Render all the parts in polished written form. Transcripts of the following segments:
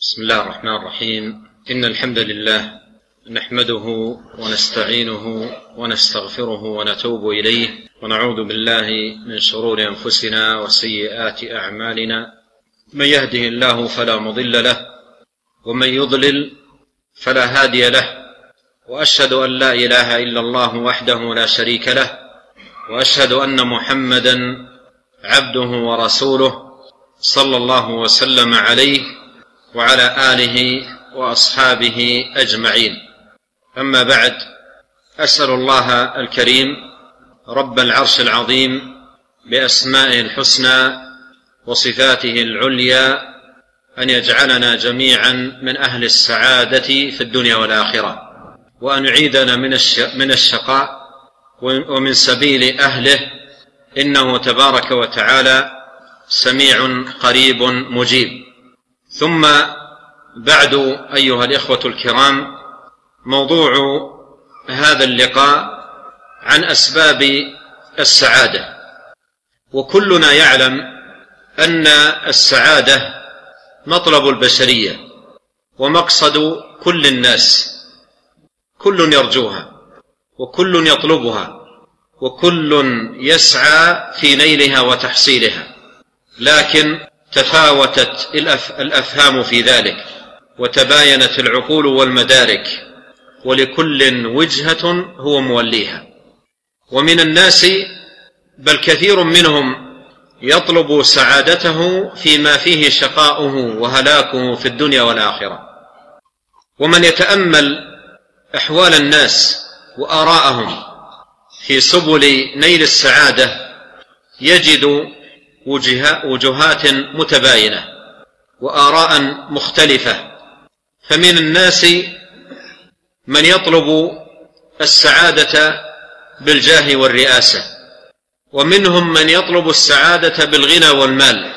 بسم الله الرحمن الرحيم. إن الحمد لله نحمده ونستعينه ونستغفره ونتوب إليه، ونعوذ بالله من شرور أنفسنا وسيئات أعمالنا. من يهده الله فلا مضل له، ومن يضلل فلا هادي له، وأشهد أن لا إله إلا الله وحده لا شريك له، وأشهد أن محمدا عبده ورسوله صلى الله وسلم عليه وعلى آله وأصحابه أجمعين. أما بعد، أسأل الله الكريم رب العرش العظيم بأسمائه الحسنى وصفاته العليا أن يجعلنا جميعا من أهل السعادة في الدنيا والآخرة، وأن يعيذنا من الشقاء ومن سبيل أهله، إنه تبارك وتعالى سميع قريب مجيب. ثم بعد، أيها الإخوة الكرام، موضوع هذا اللقاء عن أسباب السعادة. وكلنا يعلم أن السعادة مطلب البشرية ومقصد كل الناس، كل يرجوها وكل يطلبها وكل يسعى في نيلها وتحصيلها، لكن تفاوتت الأفهام في ذلك، وتباينت العقول والمدارك، ولكل وجهة هو موليها. ومن الناس بل كثير منهم يطلب سعادته فيما فيه شقاؤه وهلاكه في الدنيا والآخرة. ومن يتأمل أحوال الناس وآراءهم في سبل نيل السعادة يجد وجهات متباينة وآراء مختلفة. فمن الناس من يطلب السعادة بالجاه والرئاسة، ومنهم من يطلب السعادة بالغنى والمال،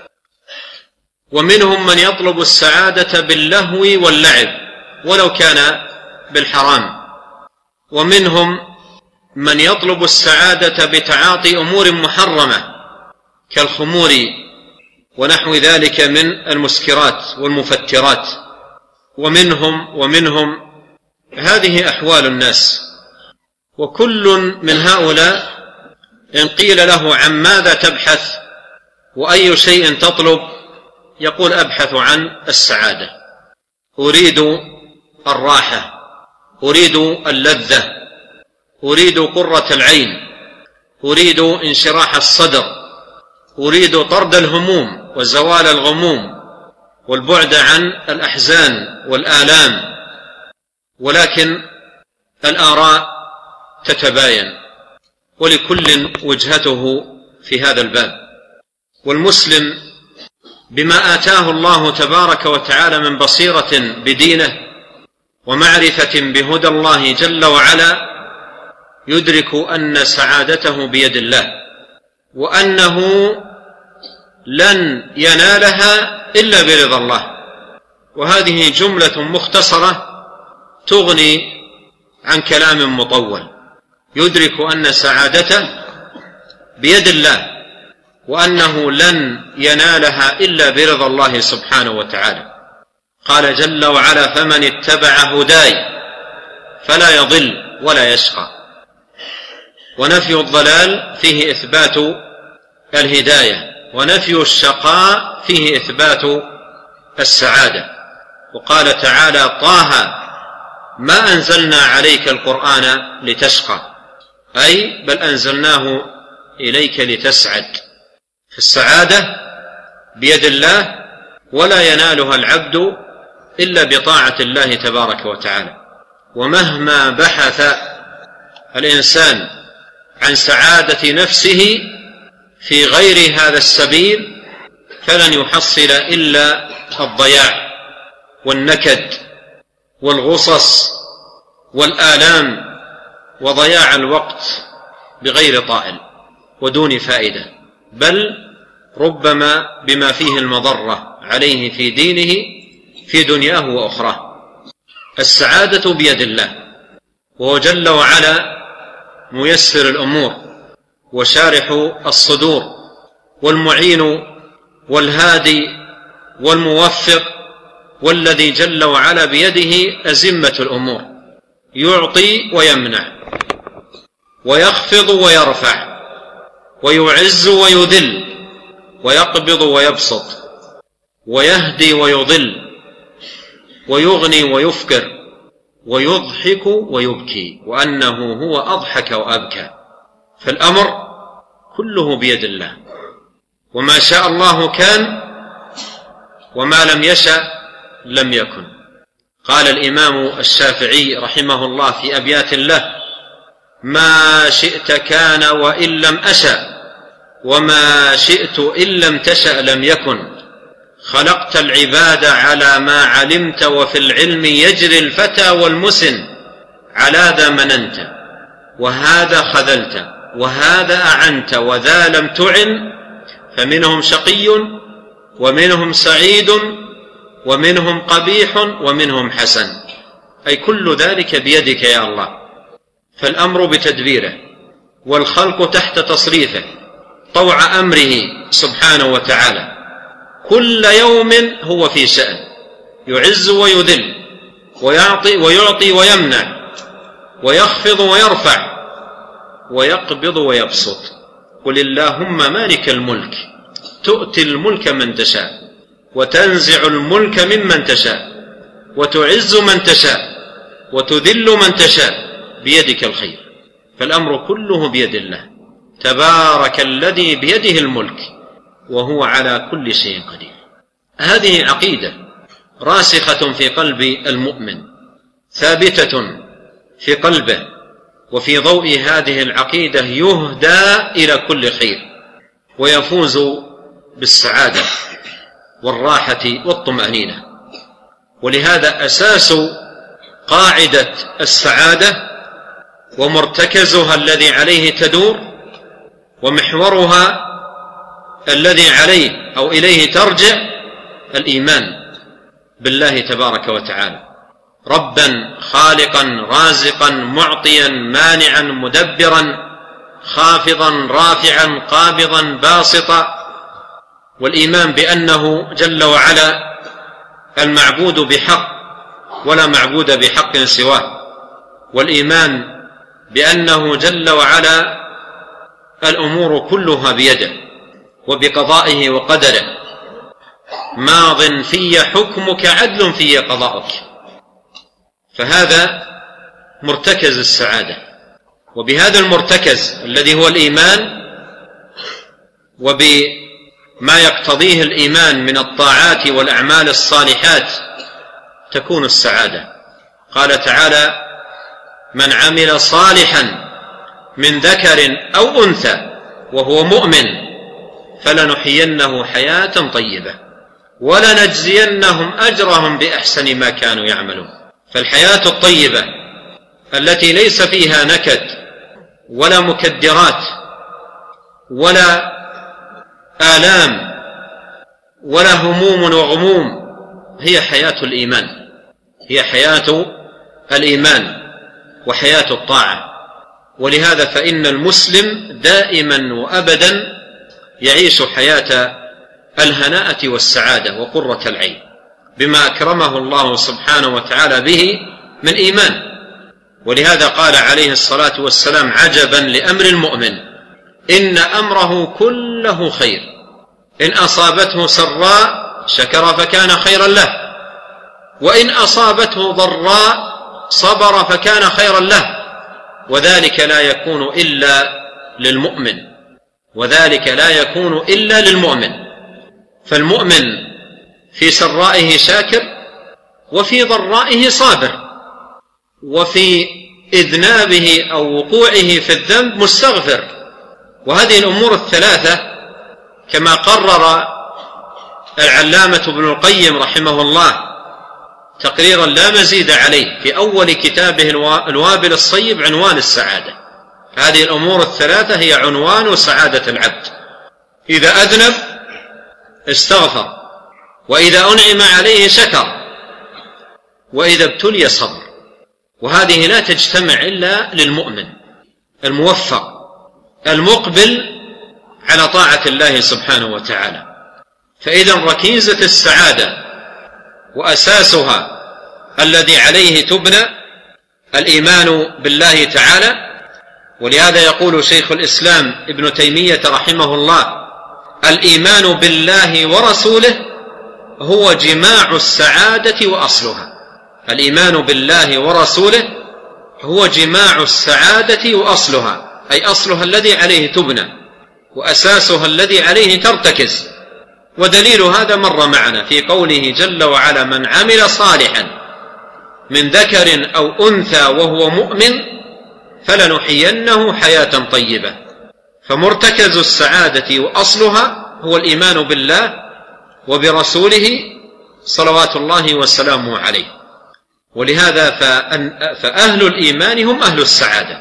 ومنهم من يطلب السعادة باللهو واللعب ولو كان بالحرام، ومنهم من يطلب السعادة بتعاطي أمور محرمة كالخمور ونحو ذلك من المسكرات والمفترات، ومنهم. هذه أحوال الناس، وكل من هؤلاء إن قيل له عن ماذا تبحث وأي شيء تطلب يقول أبحث عن السعادة، أريد الراحة، أريد اللذة، أريد قرة العين، أريد انشراح الصدر، أريد طرد الهموم وزوال الغموم والبعد عن الأحزان والآلام. ولكن الآراء تتباين، ولكل وجهته في هذا الباب. والمسلم بما آتاه الله تبارك وتعالى من بصيرة بدينه ومعرفة بهدى الله جل وعلا يدرك أن سعادته بيد الله، وأنه لن ينالها إلا برضا الله. وهذه جملة مختصرة تغني عن كلام مطول. يدرك أن سعادته بيد الله، وأنه لن ينالها إلا برضا الله سبحانه وتعالى. قال جل وعلا: فمن اتبع هداي فلا يضل ولا يشقى. ونفي الضلال فيه إثبات الهداية، ونفي الشقاء فيه إثبات السعادة. وقال تعالى: طه ما أنزلنا عليك القرآن لتشقى، أي بل أنزلناه إليك لتسعد. فالسعادة بيد الله، ولا ينالها العبد إلا بطاعة الله تبارك وتعالى. ومهما بحث الإنسان عن سعادة نفسه في غير هذا السبيل فلن يحصل إلا الضياع والنكد والغصص والآلام وضياع الوقت بغير طائل ودون فائدة، بل ربما بما فيه المضرة عليه في دينه في دنياه وأخراه. السعادة بيد الله، وهو جل وعلا ميسر الأمور وشارح الصدور والمعين والهادي والموفق والذي جل وعلا بيده أزمة الأمور، يعطي ويمنع، ويخفض ويرفع، ويعز ويذل، ويقبض ويبسط، ويهدي ويضل، ويغني ويفقر، ويضحك ويبكي، وأنه هو أضحك وأبكى. فالأمر كله بيد الله، وما شاء الله كان، وما لم يشأ لم يكن. قال الإمام الشافعي رحمه الله في أبيات له: ما شئت كان وإن لم أشأ، وما شئت إن لم تشأ لم يكن. خلقت العباد على ما علمت، وفي العلم يجري الفتى والمسن. على ذا مننت وهذا خذلت، وهذا أعنت وذا لم تعن. فمنهم شقي ومنهم سعيد، ومنهم قبيح ومنهم حسن. أي كل ذلك بيدك يا الله. فالأمر بتدبيره، والخلق تحت تصريفه طوع أمره سبحانه وتعالى. كل يوم هو في شأن، يعز ويذل، ويعطي ويمنع، ويخفض ويرفع، ويقبض ويبسط. قل اللهم مالك الملك تؤتي الملك من تشاء، وتنزع الملك ممن تشاء، وتعز من تشاء، وتذل من تشاء، بيدك الخير. فالأمر كله بيد الله. تبارك الذي بيده الملك وهو على كل شيء قدير. هذه عقيدة راسخة في قلب المؤمن، ثابتة في قلبه، وفي ضوء هذه العقيدة يهدى إلى كل خير، ويفوز بالسعادة والراحة والطمأنينة. ولهذا أساس قاعدة السعادة ومرتكزها الذي عليه تدور، ومحورها الذي عليه أو إليه ترجع، الإيمان بالله تبارك وتعالى، ربا خالقا رازقا معطيا مانعا مدبرا، خافضا رافعا قابضا باسطا. والإيمان بأنه جل وعلا المعبود بحق ولا معبود بحق سواه، والإيمان بأنه جل وعلا الأمور كلها بيده وبقضائه وقدره، ماض في حكمك عدل في قضاءك. فهذا مرتكز السعادة. وبهذا المرتكز الذي هو الإيمان، وبما يقتضيه الإيمان من الطاعات والأعمال الصالحات، تكون السعادة. قال تعالى: من عمل صالحا من ذكر أو أنثى وهو مؤمن فلنحيينه حياة طيبة ولنجزينهم أجرهم بأحسن ما كانوا يعملون. فالحياة الطيبة التي ليس فيها نكد ولا مكدرات ولا آلام ولا هموم وغموم هي حياة الإيمان، هي حياة الإيمان وحياة الطاعة. ولهذا فإن المسلم دائما وأبدا يعيش حياة الهناءة والسعادة وقرة العين بما أكرمه الله سبحانه وتعالى به من إيمان. ولهذا قال عليه الصلاة والسلام: عجبا لأمر المؤمن إن أمره كله خير، إن أصابته سراء شكر فكان خيرا له، وإن أصابته ضراء صبر فكان خيرا له، وذلك لا يكون إلا للمؤمن، وذلك لا يكون إلا للمؤمن. فالمؤمن في سرائه شاكر، وفي ضرائه صابر، وفي إذنابه أو وقوعه في الذنب مستغفر. وهذه الأمور الثلاثة كما قرر العلامة ابن القيم رحمه الله تقريرا لا مزيد عليه في أول كتابه الوابل الصيب عنوان السعادة. هذه الأمور الثلاثة هي عنوان سعادة العبد: إذا أذنب استغفر، وإذا أنعم عليه شكر، وإذا ابتلي صبر. وهذه لا تجتمع إلا للمؤمن الموفق المقبل على طاعة الله سبحانه وتعالى. فإذا ركيزة السعادة وأساسها الذي عليه تبنى الإيمان بالله تعالى. ولهذا يقول شيخ الإسلام ابن تيمية رحمه الله: الإيمان بالله ورسوله هو جماع السعادة وأصلها. الإيمان بالله ورسوله هو جماع السعادة وأصلها، أي أصلها الذي عليه تبنى وأساسها الذي عليه ترتكز. ودليل هذا مر معنا في قوله جل وعلا: من عمل صالحا من ذكر أو أنثى وهو مؤمن فلنحيينه حياة طيبة. فمرتكز السعادة وأصلها هو الإيمان بالله وبرسوله صلوات الله وسلامه عليه. ولهذا فأهل الإيمان هم أهل السعادة،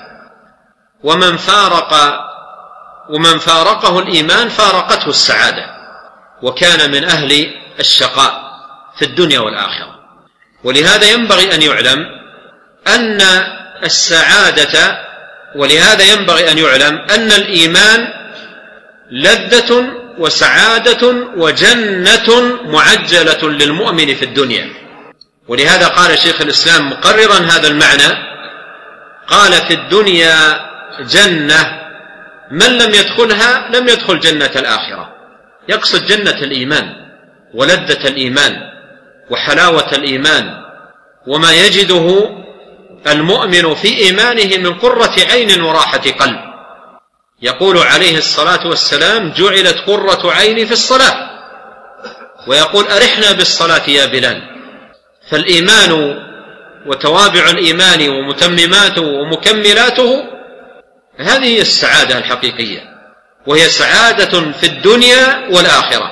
ومن فارقه الإيمان فارقته السعادة، وكان من أهل الشقاء في الدنيا والآخرة. ولهذا ينبغي أن يعلم أن السعادة أن الإيمان لذة وسعادة وجنة معجلة للمؤمن في الدنيا. ولهذا قال شيخ الإسلام مقررا هذا المعنى، قال: في الدنيا جنة من لم يدخلها لم يدخل جنة الآخرة. يقصد جنة الإيمان ولذة الإيمان وحلاوة الإيمان وما يجده المؤمن في إيمانه من قرة عين وراحة قلب. يقول عليه الصلاة والسلام: جعلت قرة عيني في الصلاة. ويقول: أرحنا بالصلاة يا بلال. فالإيمان وتوابع الإيمان ومتمماته ومكملاته هذه هي السعادة الحقيقية، وهي سعادة في الدنيا والآخرة.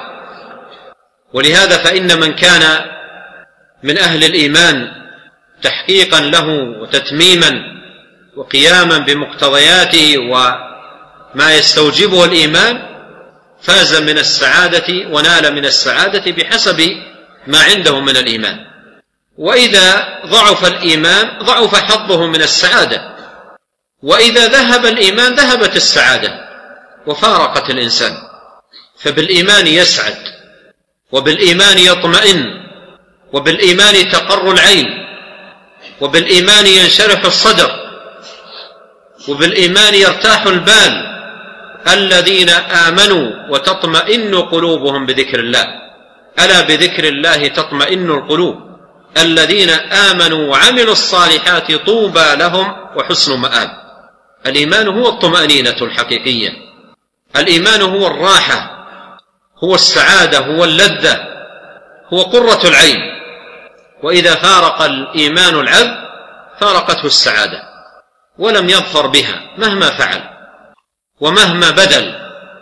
ولهذا فإن من كان من أهل الإيمان تحقيقا له وتتميما وقياما بمقتضياته وما يستوجبه الإيمان فاز من السعادة ونال من السعادة بحسب ما عنده من الإيمان. وإذا ضعف الإيمان ضعف حظه من السعادة، وإذا ذهب الإيمان ذهبت السعادة وفارقت الإنسان. فبالإيمان يسعد، وبالإيمان يطمئن، وبالإيمان تقر العين، وبالإيمان ينشرح الصدر، وبالإيمان يرتاح البال. الذين آمنوا وتطمئن قلوبهم بذكر الله، ألا بذكر الله تطمئن القلوب. الذين آمنوا وعملوا الصالحات طوبى لهم وحسن مآب. الإيمان هو الطمأنينة الحقيقية، الإيمان هو الراحة، هو السعادة، هو اللذة، هو قرة العين. وإذا فارق الإيمان العبد فارقته السعادة ولم يظفر بها مهما فعل ومهما بذل.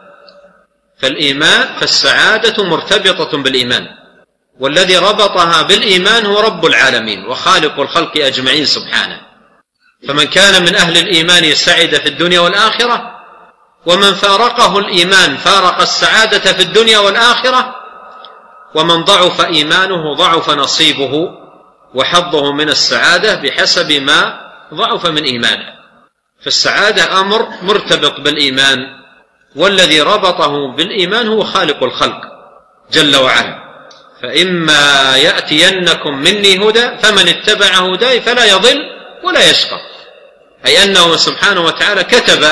فالسعادة مرتبطة بالإيمان، والذي ربطها بالإيمان هو رب العالمين وخالق الخلق أجمعين سبحانه. فمن كان من أهل الإيمان سعد في الدنيا والآخرة، ومن فارقه الإيمان فارق السعادة في الدنيا والآخرة. ومن ضعف إيمانه ضعف نصيبه وحظه من السعادة بحسب ما ضعف من إيمانه. فالسعادة أمر مرتبط بالإيمان، والذي ربطه بالإيمان هو خالق الخلق جل وعلا. فإما يأتينكم مني هدى فمن اتبع هداي فلا يضل ولا يشقى. أي أنه سبحانه وتعالى كتب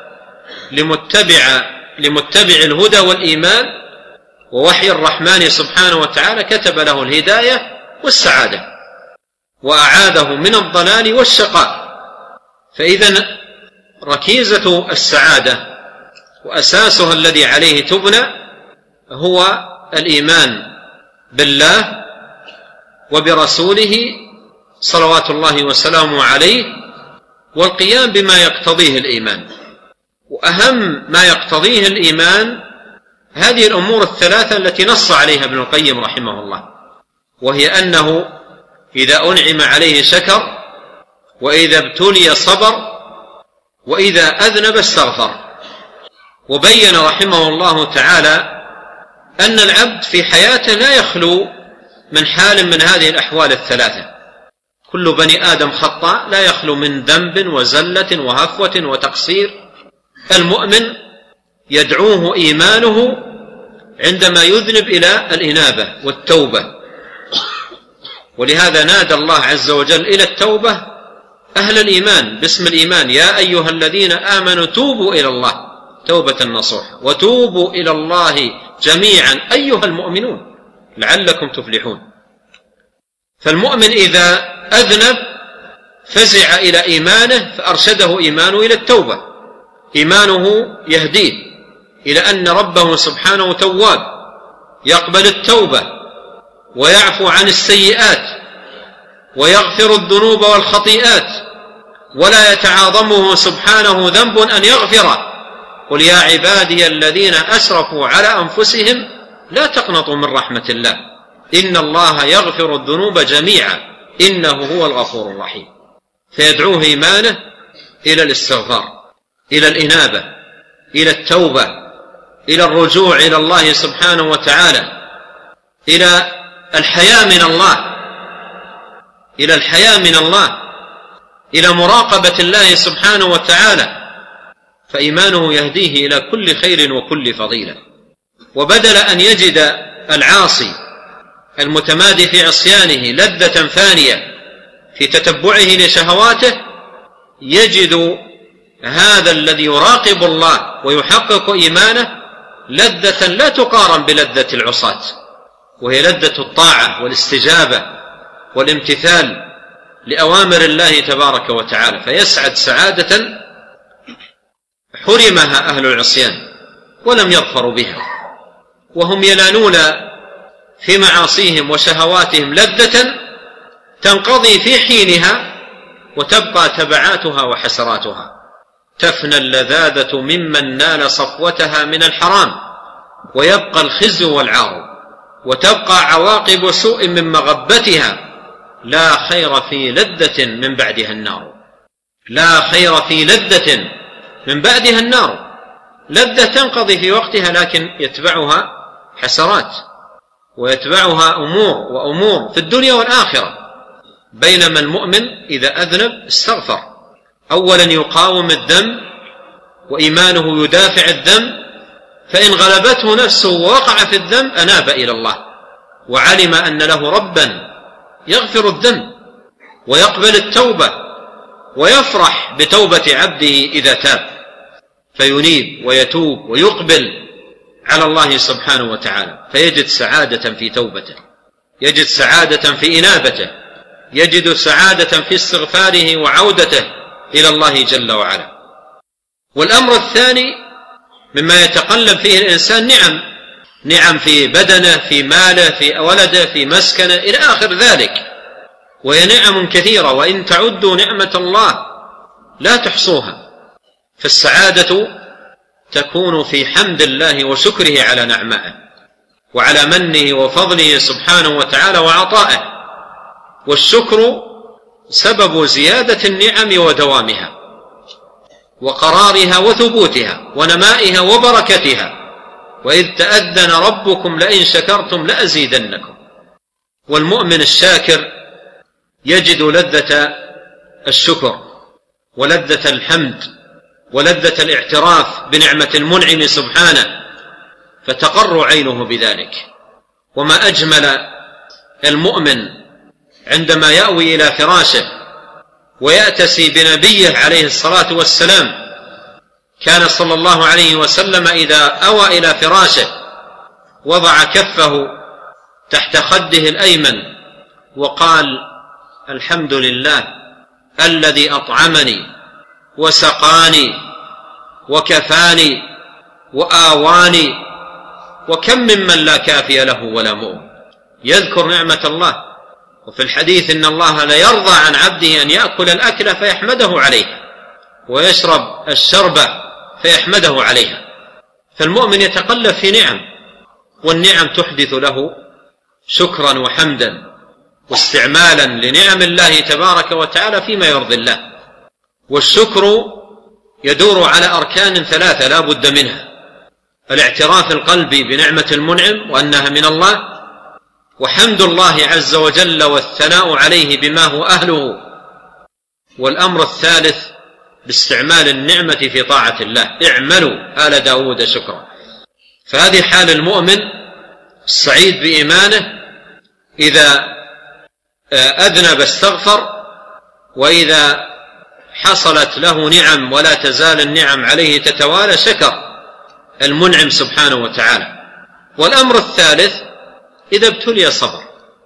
لمتبع الهدى والإيمان ووحي الرحمن سبحانه وتعالى كتب له الهداية والسعادة، وأعاذه من الضلال والشقاء. فإذا ركيزة السعادة وأساسها الذي عليه تبنى هو الإيمان بالله وبرسوله صلوات الله وسلامه عليه، والقيام بما يقتضيه الإيمان. وأهم ما يقتضيه الإيمان هذه الأمور الثلاثة التي نص عليها ابن القيم رحمه الله، وهي أنه إذا أنعم عليه شكر، وإذا ابتلي صبر، وإذا أذنب استغفر. وبين رحمه الله تعالى أن العبد في حياته لا يخلو من حال من هذه الأحوال الثلاثة. كل بني آدم خطاء، لا يخلو من ذنب وزلة وهفوة وتقصير. المؤمن يدعوه إيمانه عندما يذنب إلى الإنابة والتوبة ولهذا نادى الله عز وجل إلى التوبة أهل الإيمان باسم الإيمان: يا أيها الذين آمنوا توبوا إلى الله توبة نصوح وتوبوا إلى الله جميعا أيها المؤمنون لعلكم تفلحون. فالمؤمن إذا أذنب فزع إلى إيمانه فأرشده إيمانه إلى التوبة، إيمانه يهديه إلى أن ربه سبحانه تواب يقبل التوبة ويعفو عن السيئات ويغفر الذنوب والخطيئات، ولا يتعاظمه سبحانه ذنب أن يغفره. قل يا عبادي الذين أسرفوا على أنفسهم لا تقنطوا من رحمة الله إن الله يغفر الذنوب جميعا إنه هو الغفور الرحيم. فيدعوه إيمانه إلى الاستغفار، إلى الإنابة، إلى التوبة، إلى الرجوع إلى الله سبحانه وتعالى، إلى الحياء من الله، إلى الحياء من الله، إلى مراقبة الله سبحانه وتعالى. فإيمانه يهديه إلى كل خير وكل فضيلة. وبدل أن يجد العاصي المتمادي في عصيانه لذة فانية في تتبعه لشهواته، يجد هذا الذي يراقب الله ويحقق إيمانه لذة لا تقارن بلذة العصاة، وهي لذة الطاعة والاستجابة والامتثال لأوامر الله تبارك وتعالى، فيسعد سعادة حرمها أهل العصيان ولم يظفروا بها، وهم ينالون في معاصيهم وشهواتهم لذة تنقضي في حينها وتبقى تبعاتها وحسراتها. تفنى اللذاذة ممن نال صفوتها من الحرام ويبقى الخزي والعار، وتبقى عواقب سوء من مغبتها. لا خير في لذة من بعدها النار، لا خير في لذة من بعدها النار. لذة تنقضي في وقتها لكن يتبعها حسرات ويتبعها أمور في الدنيا والآخرة. بينما المؤمن إذا أذنب استغفر، أولا يقاوم الذنب وإيمانه يدافع الذنب، فإن غلبته نفسه ووقع في الذنب أناب إلى الله وعلم أن له ربا يغفر الذنب ويقبل التوبة ويفرح بتوبة عبده إذا تاب، فينيب ويتوب ويقبل على الله سبحانه وتعالى، فيجد سعادة في توبته، يجد سعادة في إنابته، يجد سعادة في استغفاره وعودته إلى الله جل وعلا. والأمر الثاني مما يتقلب فيه الإنسان نعم في بدنه، في ماله، في ولده، في مسكنه إلى آخر ذلك، وهي نعم كثيرة، وإن تعدوا نعمة الله لا تحصوها. فالسعادة تكون في حمد الله وشكره على نعمائه وعلى منه وفضله سبحانه وتعالى وعطائه. والشكر سبب زيادة النعم ودوامها وقرارها وثبوتها ونمائها وبركتها. وإذ تأذن ربكم لئن شكرتم لأزيدنكم. والمؤمن الشاكر يجد لذة الشكر ولذة الحمد ولذة الاعتراف بنعمة المنعم سبحانه، فتقر عينه بذلك. وما أجمل المؤمن عندما يأوي إلى فراشه ويأتسي بنبيه عليه الصلاة والسلام. كان صلى الله عليه وسلم إذا أوى إلى فراشه وضع كفه تحت خده الأيمن وقال: الحمد لله الذي أطعمني وسقاني وكفاني وآواني. وكم ممن لا كافي له ولا مؤم. يذكر نعمة الله. وفي الحديث إن الله لا يرضى عن عبده أن يأكل الأكل فيحمده عليها ويشرب الشربة فيحمده عليها. فالمؤمن يتقلب في نعم، والنعم تحدث له شكرا وحمدا واستعمالا لنعم الله تبارك وتعالى فيما يرضي الله. والشكر يدور على أركان ثلاثة لا بد منها: الاعتراف القلبي بنعمة المنعم وأنها من الله، وحمد الله عز وجل والثناء عليه بما هو أهله، والأمر الثالث باستعمال النعمة في طاعة الله. اعملوا آل داود شكرا. فهذه حال المؤمن السعيد بإيمانه إذا أذنب استغفر، وإذا حصلت له نعم ولا تزال النعم عليه تتوالى شكر المنعم سبحانه وتعالى. والأمر الثالث إذا ابتلي صبر.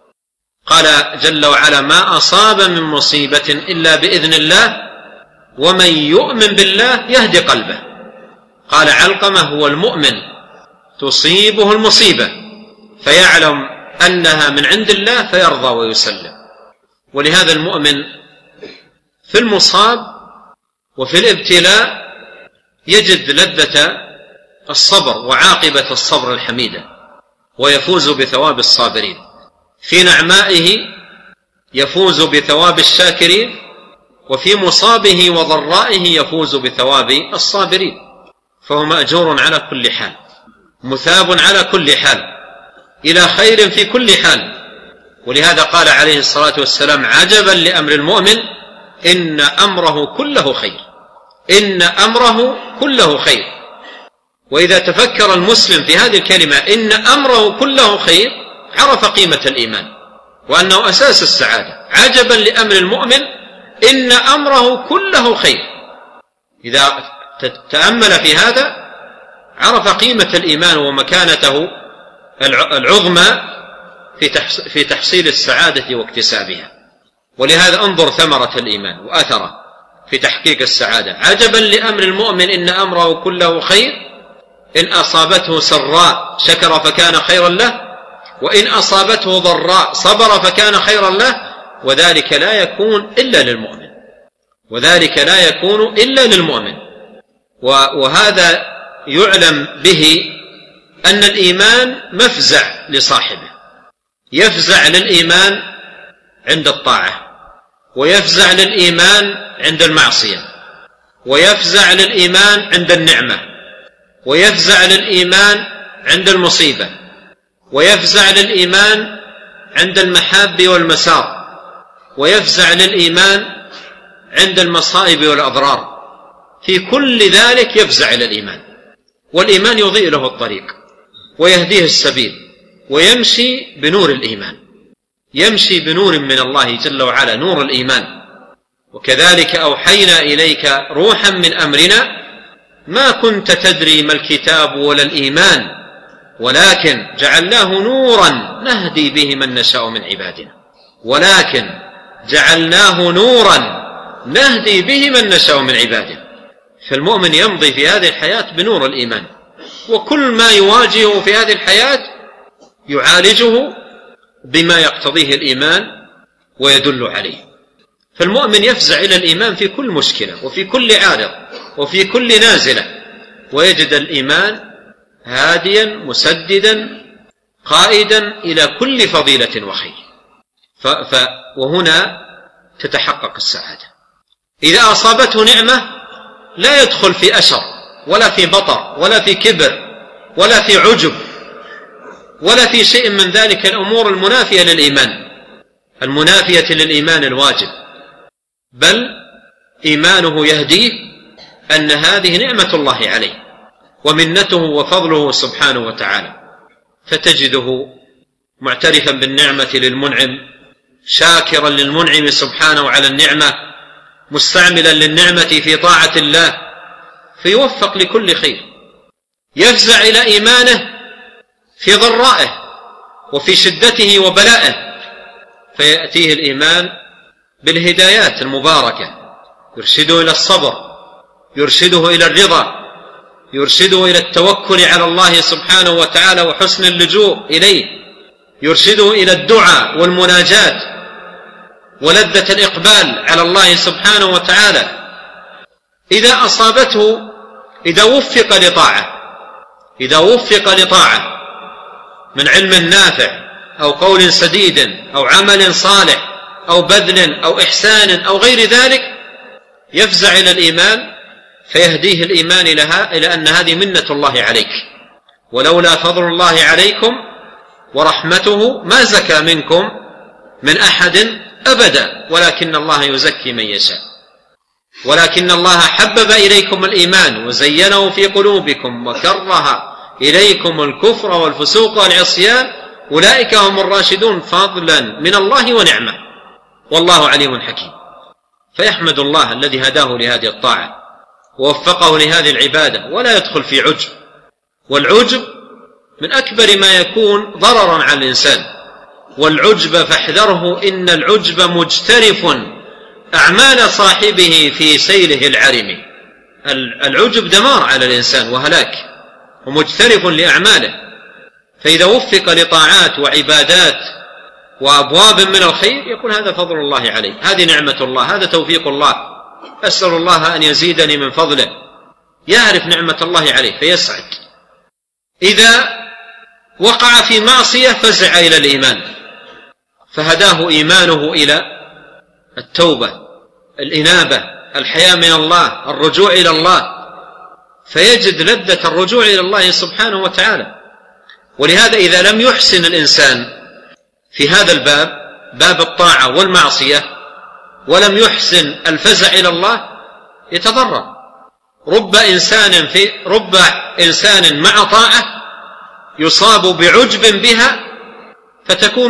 قال جل وعلا: ما أصاب من مصيبة إلا بإذن الله ومن يؤمن بالله يهدي قلبه. قال علقمة: هو المؤمن تصيبه المصيبة فيعلم أنها من عند الله فيرضى ويسلم. ولهذا المؤمن في المصاب وفي الابتلاء يجد لذة الصبر وعاقبة الصبر الحميدة، ويفوز بثواب الصابرين. في نعمائه يفوز بثواب الشاكرين، وفي مصابه وضرائه يفوز بثواب الصابرين. فهو مأجور على كل حال، مثاب على كل حال، إلى خير في كل حال. ولهذا قال عليه الصلاة والسلام: عجبا لأمر المؤمن إن أمره كله خير. إن أمره كله خير. وإذا تفكر المسلم في هذه الكلمة إن أمره كله خير عرف قيمة الإيمان وأنه أساس السعادة. عجبا لأمر المؤمن إن أمره كله خير. إذا تأمل في هذا عرف قيمة الإيمان ومكانته العظمى في تحصيل السعادة واكتسابها. ولهذا انظر ثمرة الإيمان وأثره في تحقيق السعادة. عجبا لأمر المؤمن إن أمره كله خير، إن أصابته سراء شكر فكان خيرا له، وإن أصابته ضراء صبر فكان خيرا له، وذلك لا يكون إلا للمؤمن. وذلك لا يكون إلا للمؤمن. وهذا يعلم به أن الإيمان مفزع لصاحبه. يفزع للإيمان عند الطاعة، ويفزع للإيمان عند المعصية، ويفزع للإيمان عند النعمة، ويفزع للإيمان عند المصيبة، ويفزع للإيمان عند المحاب والمسار، ويفزع للإيمان عند المصائب والأضرار. في كل ذلك يفزع إلى الإيمان. والإيمان يضيء له الطريق ويهديه السبيل، ويمشي بنور الإيمان، يمشي بنور من الله جل وعلا، نور الإيمان. وكذلك أوحينا إليك روحا من أمرنا ما كنت تدري ما الكتاب ولا الإيمان ولكن جعلناه نورا نهدي به من نشاء من عبادنا. ولكن جعلناه نورا نهدي به من نشاء من عبادنا. فالمؤمن يمضي في هذه الحياة بنور الإيمان، وكل ما يواجهه في هذه الحياة يعالجه بما يقتضيه الإيمان ويدل عليه. فالمؤمن يفزع إلى الإيمان في كل مشكلة وفي كل عارض وفي كل نازلة، ويجد الإيمان هاديا مسددا قائدا إلى كل فضيلة وخير. وهنا تتحقق السعادة. إذا أصابته نعمة لا يدخل في أشر ولا في بطر ولا في كبر ولا في عجب ولا في شيء من ذلك الأمور المنافية للإيمان، المنافية للإيمان الواجب، بل إيمانه يهديه أن هذه نعمة الله عليه ومنته وفضله سبحانه وتعالى، فتجده معترفا بالنعمة للمنعم، شاكرا للمنعم سبحانه على النعمة، مستعملا للنعمة في طاعة الله، فيوفق لكل خير. يفزع إلى إيمانه في ضرائه وفي شدته وبلائه، فيأتيه الإيمان بالهدايات المباركة، يرشده إلى الصبر، يرشده إلى الرضا، يرشده إلى التوكل على الله سبحانه وتعالى وحسن اللجوء إليه، يرشده إلى الدعاء والمناجاة ولذة الإقبال على الله سبحانه وتعالى. إذا أصابته، إذا وفق لطاعة من علم نافع أو قول سديد أو عمل صالح أو بذل أو إحسان أو غير ذلك، يفزع إلى الإيمان فيهديه الإيمان إلى أن هذه منة الله عليك، ولولا فضل الله عليكم ورحمته ما زكى منكم من أحد أبدا ولكن الله يزكي من يشاء. ولكن الله حبب إليكم الإيمان وزينه في قلوبكم وكره إليكم الكفر والفسوق والعصيان أولئك هم الراشدون فضلا من الله ونعمة. والله عليم حكيم. فيحمد الله الذي هداه لهذه الطاعة ووفقه لهذه العبادة، ولا يدخل في عجب. والعجب من أكبر ما يكون ضررا على الإنسان. والعجب فاحذره، إن العجب مجترف أعمال صاحبه في سيله العرم. العجب دمار على الإنسان وهلاك، ومجترف لأعماله. فإذا وفق لطاعات وعبادات وأبواب من الخير يقول هذا فضل الله عليه، هذه نعمة الله، هذا توفيق الله، أسأل الله أن يزيدني من فضله. يعرف نعمة الله عليه فيسعد. إذا وقع في معصية فزع إلى الإيمان، فهداه إيمانه إلى التوبة، الإنابة، الحياء من الله، الرجوع إلى الله، فيجد لذة الرجوع إلى الله سبحانه وتعالى. ولهذا إذا لم يحسن الإنسان في هذا الباب، باب الطاعة والمعصية، ولم يحسن الفزع إلى الله يتضرر. رب إنسان مع طاعة يصاب بعجب بها فتكون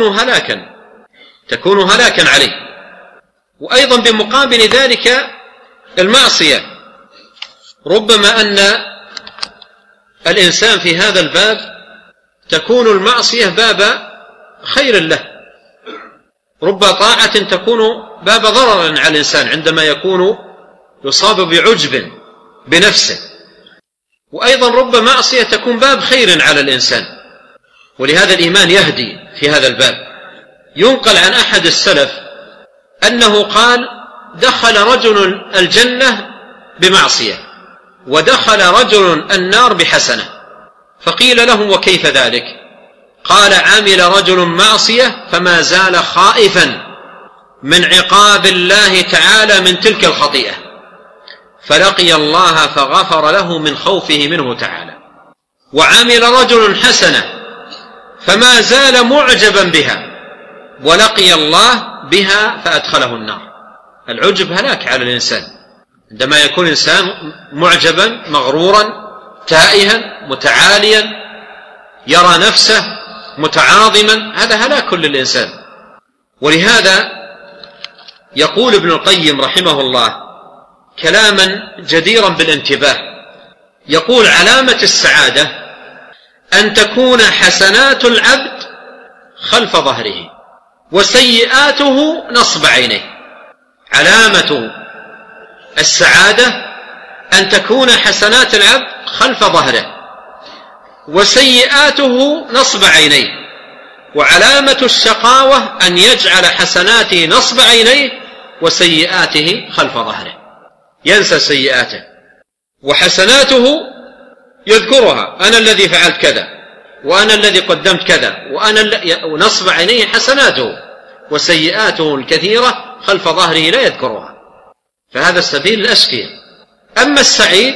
هلاكا عليه. وأيضا بمقابل ذلك المعصية، ربما أن الإنسان في هذا الباب تكون المعصية باب خير له، رب طاعة تكون باب ضرر على الإنسان عندما يكون يصاب بعجب بنفسه. وأيضا رب معصية تكون باب خير على الإنسان. ولهذا الإيمان يهدي في هذا الباب. ينقل عن أحد السلف أنه قال: دخل رجل الجنة بمعصية، ودخل رجل النار بحسنة. فقيل له: وكيف ذلك؟ قال: عمل رجل معصية فما زال خائفا من عقاب الله تعالى من تلك الخطيئة، فلقي الله فغفر له من خوفه منه تعالى. وعمل رجل حسنة فما زال معجبا بها، ولقي الله بها فأدخله النار. العجب هلاك على الإنسان. عندما يكون إنسان معجبا مغرورا تائها متعاليا يرى نفسه متعاظما، هذا هلاك للإنسان. ولهذا يقول ابن القيم رحمه الله كلاما جديرا بالانتباه، يقول: علامة السعادة أن تكون حسنات العبد خلف ظهره وسيئاته نصب عينيه. علامة السعادة أن تكون حسنات العبد خلف ظهره وسيئاته نصب عينيه. وعلامة الشقاوة أن يجعل حسناته نصب عينيه وسيئاته خلف ظهره، ينسى سيئاته، وحسناته يذكرها: أنا الذي فعلت كذا، وأنا الذي قدمت كذا، ونصب عينيه حسناته، وسيئاته الكثيرة خلف ظهره لا يذكرها. فهذا السبيل الأشقياء. أما السعيد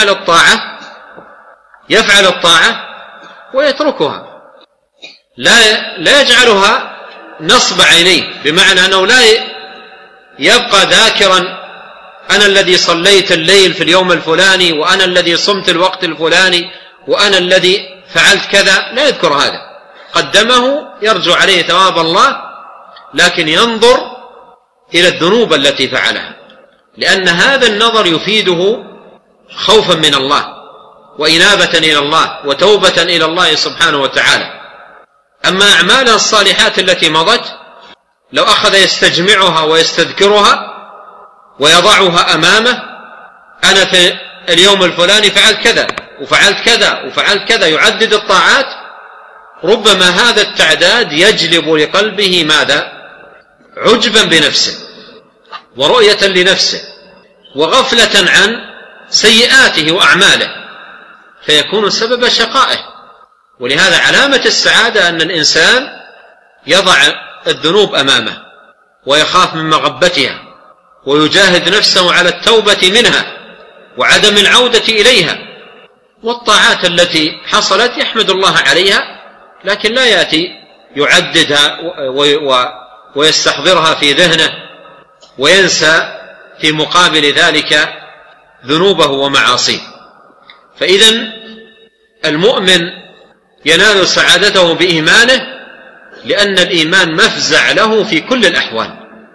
يفعل الطاعة ويتركها، لا يجعلها نصب عينيه، بمعنى أنه لا يبقى ذاكرا: أنا الذي صليت الليل في اليوم الفلاني، وأنا الذي صمت الوقت الفلاني، وأنا الذي فعلت كذا. لا يذكر هذا، قدمه يرجو عليه ثواب الله، لكن ينظر إلى الذنوب التي فعلها، لأن هذا النظر يفيده خوفا من الله وإنابة إلى الله وتوبة إلى الله سبحانه وتعالى. أما أعمالها الصالحات التي مضت لو أخذ يستجمعها ويستذكرها ويضعها أمامه: أنا في اليوم الفلاني فعلت كذا وفعلت كذا وفعلت كذا، يعدد الطاعات، ربما هذا التعداد يجلب لقلبه ماذا؟ عجبا بنفسه ورؤية لنفسه وغفلة عن سيئاته وأعماله، فيكون سبب شقائه. ولهذا علامة السعادة أن الإنسان يضع الذنوب أمامه ويخاف من مغبتها ويجاهد نفسه على التوبة منها وعدم العودة إليها. والطاعات التي حصلت يحمد الله عليها، لكن لا يأتي يعددها ويستحضرها في ذهنه وينسى في مقابل ذلك ذنوبه ومعاصيه. فإذن المؤمن ينال سعادته بإيمانه، لأن الإيمان مفزع له في كل الأحوال.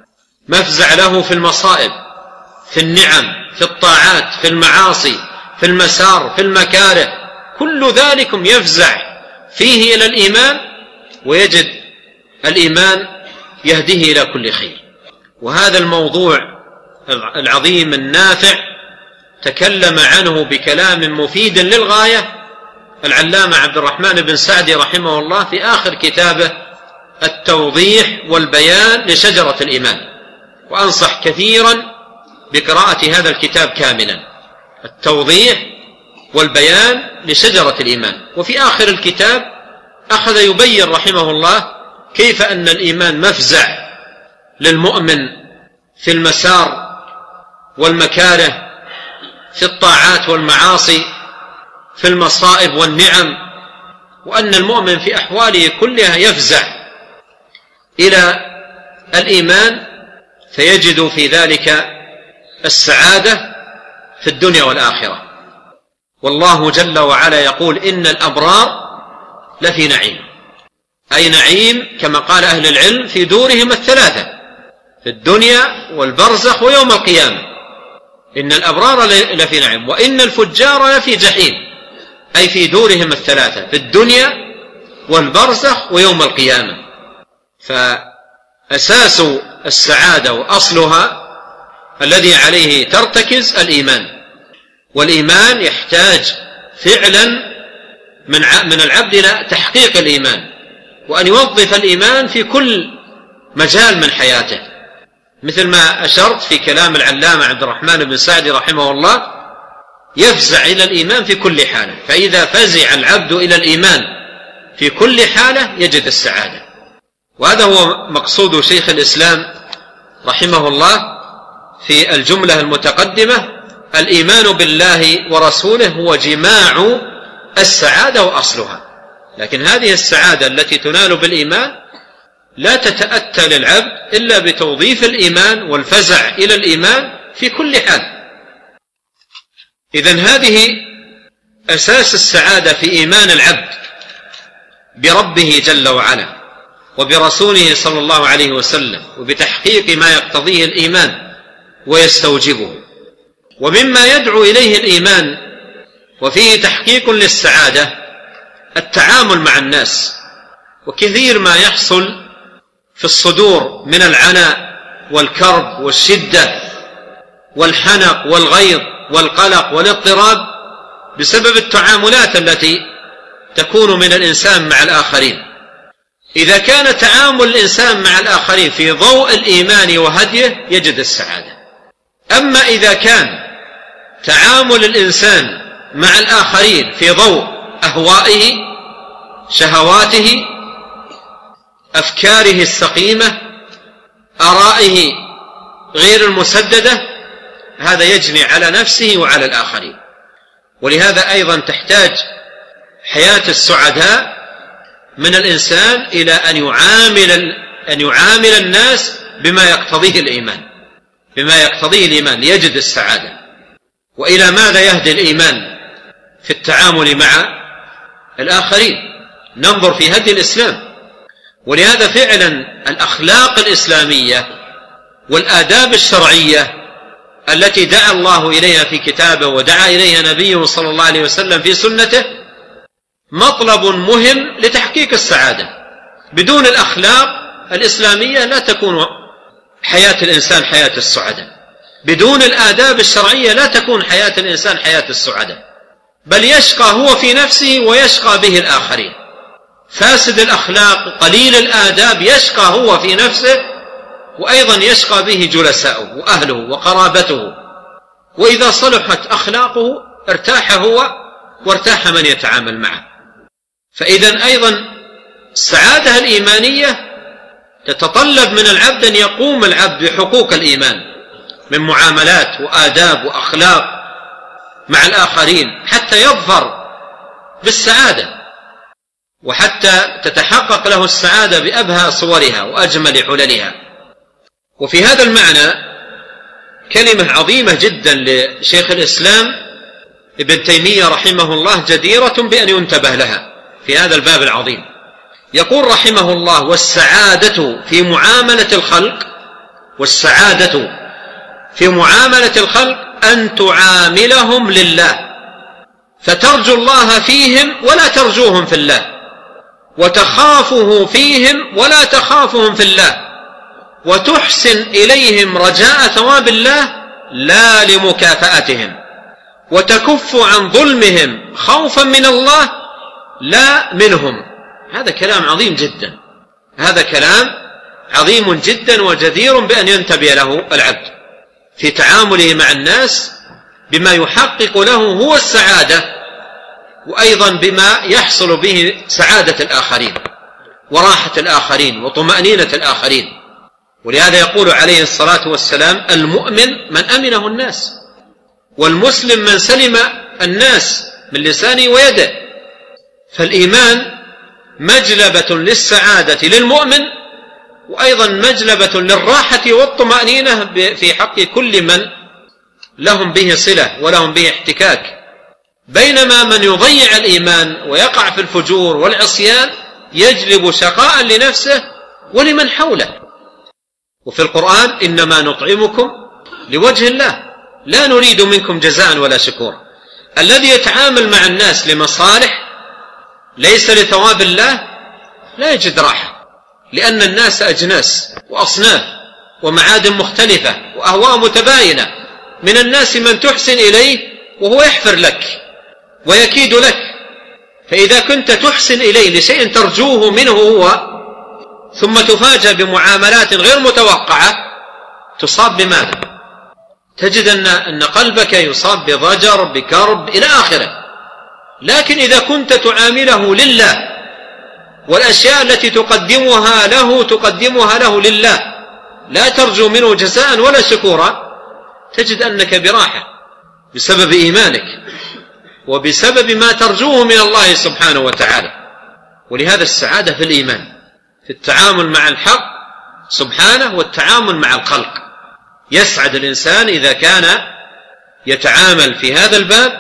مفزع له في المصائب، في النعم، في الطاعات، في المعاصي، في المسار، في المكاره، كل ذلك يفزع فيه إلى الإيمان، ويجد الإيمان يهديه إلى كل خير. وهذا الموضوع العظيم النافع تكلم عنه بكلام مفيد للغاية العلامة عبد الرحمن بن سعدي رحمه الله في آخر كتابه التوضيح والبيان لشجرة الإيمان، وأنصح كثيرا بقراءة هذا الكتاب كاملا، التوضيح والبيان لشجرة الإيمان. وفي آخر الكتاب أخذ يبين رحمه الله كيف أن الإيمان مفزع للمؤمن في المسار والمكاره، في الطاعات والمعاصي، في المصائب والنعم، وأن المؤمن في أحواله كلها يفزع إلى الإيمان فيجد في ذلك السعادة في الدنيا والآخرة. والله جل وعلا يقول إن الأبرار لفي نعيم، أي نعيم كما قال أهل العلم في دورهم الثلاثة، في الدنيا والبرزخ ويوم القيامة. إن الأبرار لفي نعيم وإن الفجار لفي جحيم، أي في دورهم الثلاثة، في الدنيا والبرزخ ويوم القيامة. فأساس السعادة وأصلها الذي عليه ترتكز الإيمان، والإيمان يحتاج فعلا من العبد إلى تحقيق الإيمان، وأن يوظف الإيمان في كل مجال من حياته، مثل ما أشرت في كلام العلامة عبد الرحمن بن سعدي رحمه الله، يفزع إلى الإيمان في كل حالة. فإذا فزع العبد إلى الإيمان في كل حالة يجد السعادة. وهذا هو مقصود شيخ الإسلام رحمه الله في الجملة المتقدمة: الإيمان بالله ورسوله هو جماع السعادة وأصلها. لكن هذه السعادة التي تنال بالإيمان لا تتأتى للعبد إلا بتوظيف الإيمان والفزع إلى الإيمان في كل حال. إذن هذه أساس السعادة في إيمان العبد بربه جل وعلا وبرسوله صلى الله عليه وسلم، وبتحقيق ما يقتضيه الإيمان ويستوجبه. ومما يدعو إليه الإيمان وفيه تحقيق للسعادة التعامل مع الناس. وكثير ما يحصل في الصدور من العناء والكرب والشدة والحنق والغيظ والقلق والاضطراب بسبب التعاملات التي تكون من الإنسان مع الآخرين. إذا كان تعامل الإنسان مع الآخرين في ضوء الإيمان وهديه يجد السعادة. أما إذا كان تعامل الإنسان مع الآخرين في ضوء أهوائه، شهواته، أفكاره السقيمة، آرائه غير المسددة، هذا يجني على نفسه وعلى الآخرين. ولهذا أيضا تحتاج حياة السعداء من الإنسان إلى أن يعامل الناس بما يقتضيه الإيمان، بما يقتضيه الإيمان ليجد السعادة. وإلى ماذا يهدي الإيمان في التعامل مع الآخرين؟ ننظر في هدي الإسلام. ولهذا فعلا الأخلاق الإسلامية والآداب الشرعية التي دعا الله إليها في كتابه ودعا إليها نبيه صلى الله عليه وسلم في سنته مطلب مهم لتحقيق السعادة. بدون الأخلاق الإسلامية لا تكون حياة الإنسان حياة السعادة. بدون الآداب الشرعية لا تكون حياة الإنسان حياة السعادة، بل يشقى هو في نفسه ويشقى به الآخرين. فاسد الأخلاق قليل الآداب يشقى هو في نفسه، وأيضا يشقى به جلساؤه وأهله وقرابته. وإذا صلحت أخلاقه ارتاح هو وارتاح من يتعامل معه. فإذا أيضا السعادة الإيمانية تتطلب من العبد أن يقوم العبد بحقوق الإيمان من معاملات وآداب وأخلاق مع الآخرين حتى يظفر بالسعادة، وحتى تتحقق له السعادة بأبهى صورها وأجمل حللها. وفي هذا المعنى كلمة عظيمة جدا لشيخ الإسلام ابن تيمية رحمه الله جديرة بأن ينتبه لها في هذا الباب العظيم. يقول رحمه الله: والسعادة في معاملة الخلق والسعادة في معاملة الخلق أن تعاملهم لله، فترجو الله فيهم ولا ترجوهم في الله، وتخافه فيهم ولا تخافهم في الله، وتحسن إليهم رجاء ثواب الله لا لمكافأتهم، وتكف عن ظلمهم خوفا من الله لا منهم. هذا كلام عظيم جدا، هذا كلام عظيم جدا وجدير بأن ينتبه له العبد في تعامله مع الناس بما يحقق له هو السعادة، وأيضا بما يحصل به سعادة الآخرين وراحة الآخرين وطمأنينة الآخرين. ولهذا يقول عليه الصلاة والسلام: المؤمن من أمنه الناس، والمسلم من سلم الناس من لسانه ويده. فالإيمان مجلبة للسعادة للمؤمن، وأيضا مجلبة للراحة والطمأنينة في حق كل من لهم به صلة ولهم به احتكاك. بينما من يضيع الإيمان ويقع في الفجور والعصيان يجلب شقاء لنفسه ولمن حوله. وفي القرآن: إنما نطعمكم لوجه الله لا نريد منكم جزاء ولا شكورا. الذي يتعامل مع الناس لمصالح ليس لثواب الله لا يجد راحة، لأن الناس أجناس وأصناف ومعادن مختلفة وأهواء متباينة. من الناس من تحسن إليه وهو يحفر لك ويكيد لك، فإذا كنت تحسن إليه لشيء ترجوه منه هو ثم تفاجأ بمعاملات غير متوقعة تصاب بماذا؟ تجد أن قلبك يصاب بضجر بكرب إلى آخره. لكن إذا كنت تعامله لله والأشياء التي تقدمها له لله لا ترجو منه جزاء ولا شكورا، تجد أنك براحة بسبب إيمانك وبسبب ما ترجوه من الله سبحانه وتعالى. ولهذا السعادة في الإيمان، في التعامل مع الحق سبحانه والتعامل مع الخلق. يسعد الإنسان إذا كان يتعامل في هذا الباب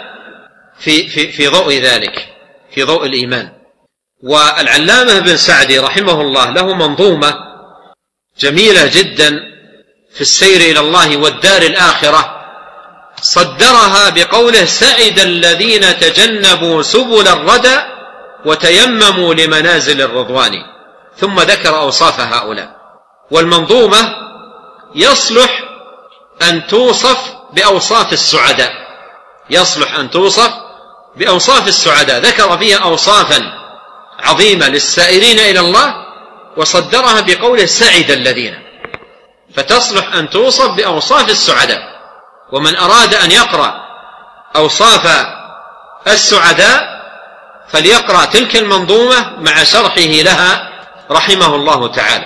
في ضوء ذلك، في ضوء الإيمان. والعلامة بن سعدي رحمه الله له منظومة جميلة جدا في السير إلى الله والدار الآخرة، صدرها بقوله: سعد الذين تجنبوا سبل الردى وتيمموا لمنازل الرضوان. ثم ذكر أوصاف هؤلاء. والمنظومة يصلح أن توصف بأوصاف السعداء، يصلح أن توصف بأوصاف السعداء. ذكر فيها أوصافا عظيمة للسائرين إلى الله وصدرها بقوله: سعد الذين، فتصلح أن توصف بأوصاف السعداء. ومن أراد أن يقرأ أوصاف السعداء فليقرأ تلك المنظومة مع شرحه لها رحمه الله تعالى.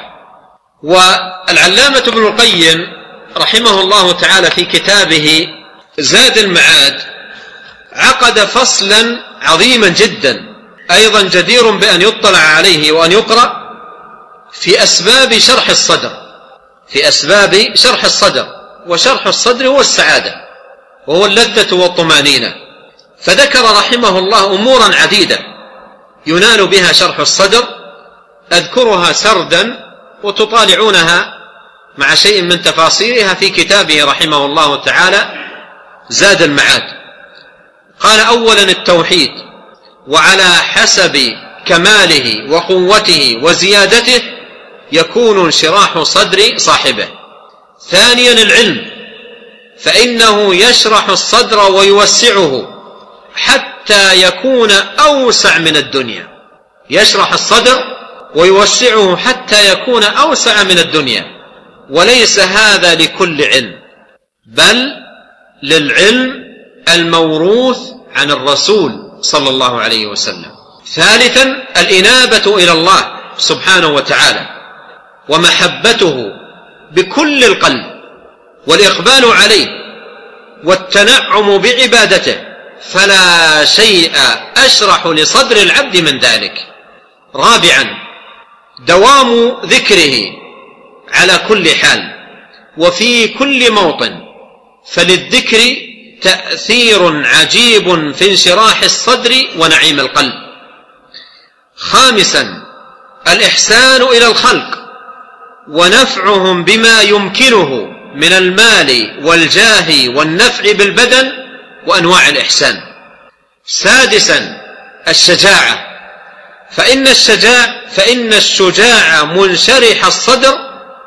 والعلامة ابن القيم رحمه الله تعالى في كتابه زاد المعاد عقد فصلا عظيما جدا أيضا جدير بأن يطلع عليه وأن يقرأ في أسباب شرح الصدر، في أسباب شرح الصدر. وشرح الصدر هو السعادة وهو اللذة والطمأنينة. فذكر رحمه الله أمورا عديدة ينال بها شرح الصدر، أذكرها سردا وتطالعونها مع شيء من تفاصيلها في كتابه رحمه الله تعالى زاد المعاد. قال: أولا التوحيد، وعلى حسب كماله وقوته وزيادته يكون انشراح صدر صاحبه. ثانيا العلم، فإنه يشرح الصدر ويوسعه حتى يكون أوسع من الدنيا، يشرح الصدر ويوسعه حتى يكون أوسع من الدنيا. وليس هذا لكل علم، بل للعلم الموروث عن الرسول صلى الله عليه وسلم. ثالثا الإنابة إلى الله سبحانه وتعالى ومحبته بكل القلب والإقبال عليه والتنعم بعبادته، فلا شيء أشرح لصدر العبد من ذلك. رابعا دوام ذكره على كل حال وفي كل موطن، فللذكر تأثير عجيب في انشراح الصدر ونعيم القلب. خامسا الإحسان إلى الخلق ونفعهم بما يمكنه من المال والجاه والنفع بالبدن وأنواع الإحسان. سادسا الشجاعة، فإن الشجاع منشرح الصدر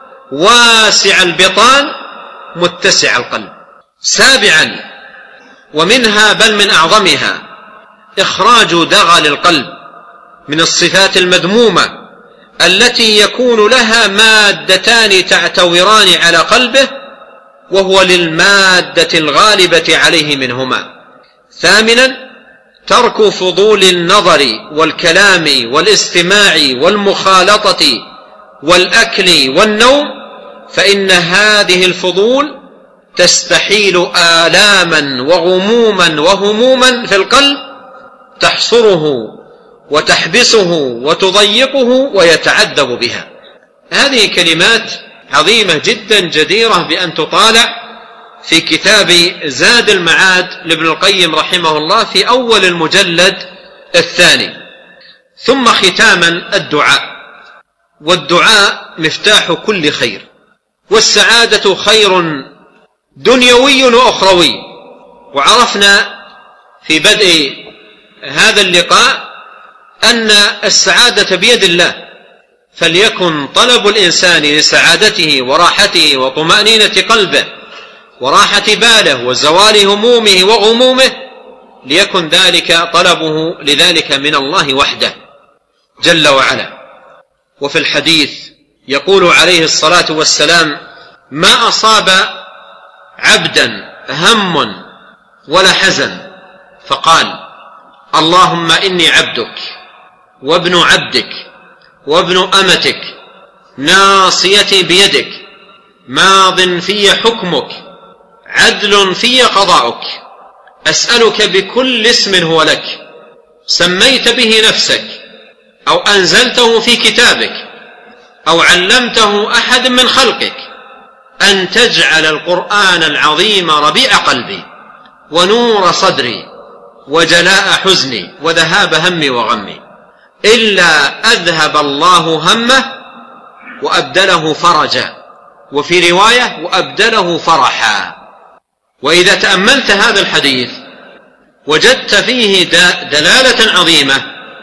واسع البطان متسع القلب. سابعا ومنها بل من أعظمها إخراج دغل القلب من الصفات المذمومة التي يكون لها مادتان تعتوران على قلبه وهو للمادة الغالبة عليه منهما. ثامنا ترك فضول النظر والكلام والاستماع والمخالطة والأكل والنوم، فإن هذه الفضول تستحيل آلاما وغموما وهموما في القلب تحصره وتحبسه وتضيقه ويتعذب بها. هذه كلمات عظيمة جدا جديرة بأن تطالع في كتاب زاد المعاد لابن القيم رحمه الله في أول المجلد الثاني. ثم ختاما الدعاء، والدعاء مفتاح كل خير، والسعادة خير دنيوي وأخروي. وعرفنا في بدء هذا اللقاء أن السعادة بيد الله، فليكن طلب الإنسان لسعادته وراحته وطمأنينة قلبه وراحة باله وزوال همومه وغمومه ليكن ذلك طلبه لذلك من الله وحده جل وعلا. وفي الحديث يقول عليه الصلاة والسلام: ما أصاب عبدا هم ولا حزن فقال: اللهم إني عبدك وابن عبدك وابن أمتك ناصيتي بيدك ماض في حكمك عدل في قضاؤك، أسألك بكل اسم هو لك سميت به نفسك أو أنزلته في كتابك أو علمته أحد من خلقك أن تجعل القرآن العظيم ربيع قلبي ونور صدري وجلاء حزني وذهاب همي وغمي، إلا أذهب الله همه وأبدله فرجا، وفي رواية وأبدله فرحا. وإذا تأملت هذا الحديث وجدت فيه دلالة عظيمة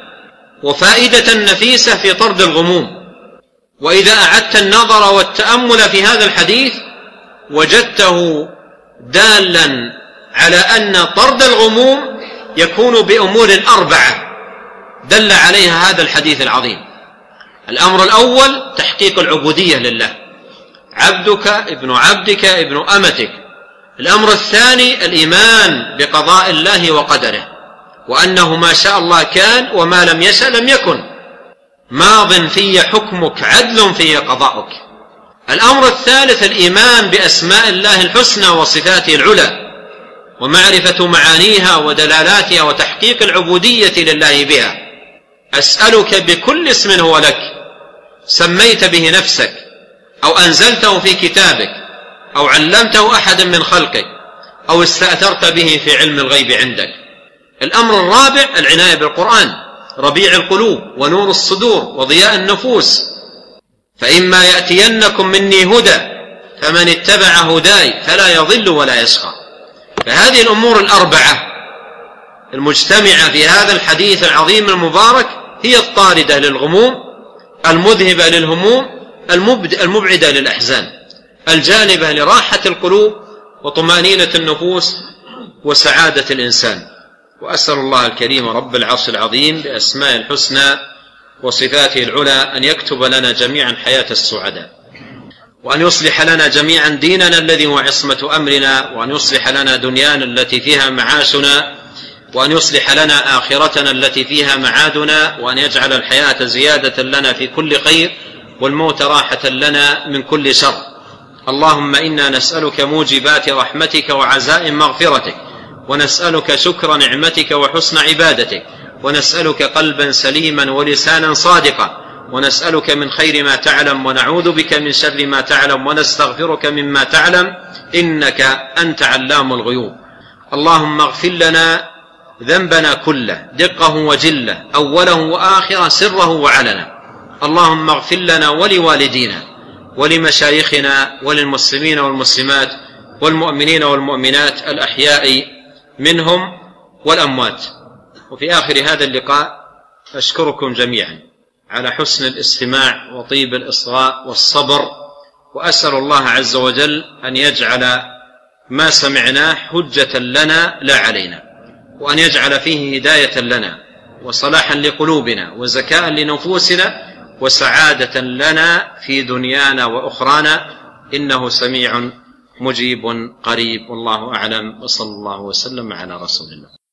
وفائدة نفيسة في طرد الغموم. وإذا أعدت النظر والتأمل في هذا الحديث وجدته دالا على أن طرد الغموم يكون بأمور 4 دل عليها هذا الحديث العظيم. الأمر الأول تحقيق العبودية لله، عبدك ابن عبدك ابن أمتك. الأمر الثاني الإيمان بقضاء الله وقدره، وأنه ما شاء الله كان وما لم يشأ لم يكن، ماض في حكمك عدل في قضاؤك. الأمر الثالث الإيمان بأسماء الله الحسنى وصفاته العلى ومعرفة معانيها ودلالاتها وتحقيق العبودية لله بها. أسألك بكل اسم هو لك سميت به نفسك أو أنزلته في كتابك أو علمته أحد من خلقك أو استأثرت به في علم الغيب عندك. الأمر الرابع العناية بالقرآن ربيع القلوب ونور الصدور وضياء النفوس، فإما يأتينكم مني هدى فمن اتبع هداي فلا يضل ولا يشقى. فهذه الأمور 4 المجتمعة في هذا الحديث العظيم المبارك هي الطاردة للغموم، المذهبة للهموم، المبعدة للأحزان، الجانبة لراحة القلوب وطمأنينة النفوس وسعادة الإنسان. وأسأل الله الكريم رب العرش العظيم بأسماء الحسنى وصفاته العلى أن يكتب لنا جميعا حياة السعداء، وأن يصلح لنا جميعا ديننا الذي هو عصمة أمرنا، وأن يصلح لنا دنيانا التي فيها معاشنا، وأن يصلح لنا آخرتنا التي فيها معادنا، وأن يجعل الحياة زيادة لنا في كل خير والموت راحة لنا من كل شر. اللهم إنا نسألك موجبات رحمتك وعزائم مغفرتك، ونسألك شكر نعمتك وحسن عبادتك، ونسألك قلبا سليما ولسانا صادقا، ونسألك من خير ما تعلم ونعوذ بك من شر ما تعلم ونستغفرك مما تعلم إنك أنت علام الغيوب. اللهم اغفر لنا ذنبنا كله دقه وجله أوله وآخره سره وعلنا. اللهم اغفر لنا ولوالدينا ولمشايخنا وللمسلمين والمسلمات والمؤمنين والمؤمنات الأحياء منهم والأموات. وفي آخر هذا اللقاء أشكركم جميعا على حسن الاستماع وطيب الإصغاء والصبر، وأسأل الله عز وجل أن يجعل ما سمعناه حجة لنا لا علينا، وأن يجعل فيه هداية لنا وصلاحا لقلوبنا وزكاء لنفوسنا وسعادة لنا في دنيانا وأخرانا، إنه سميع مجيب قريب. والله أعلم، وصلى الله وسلم على رسول الله.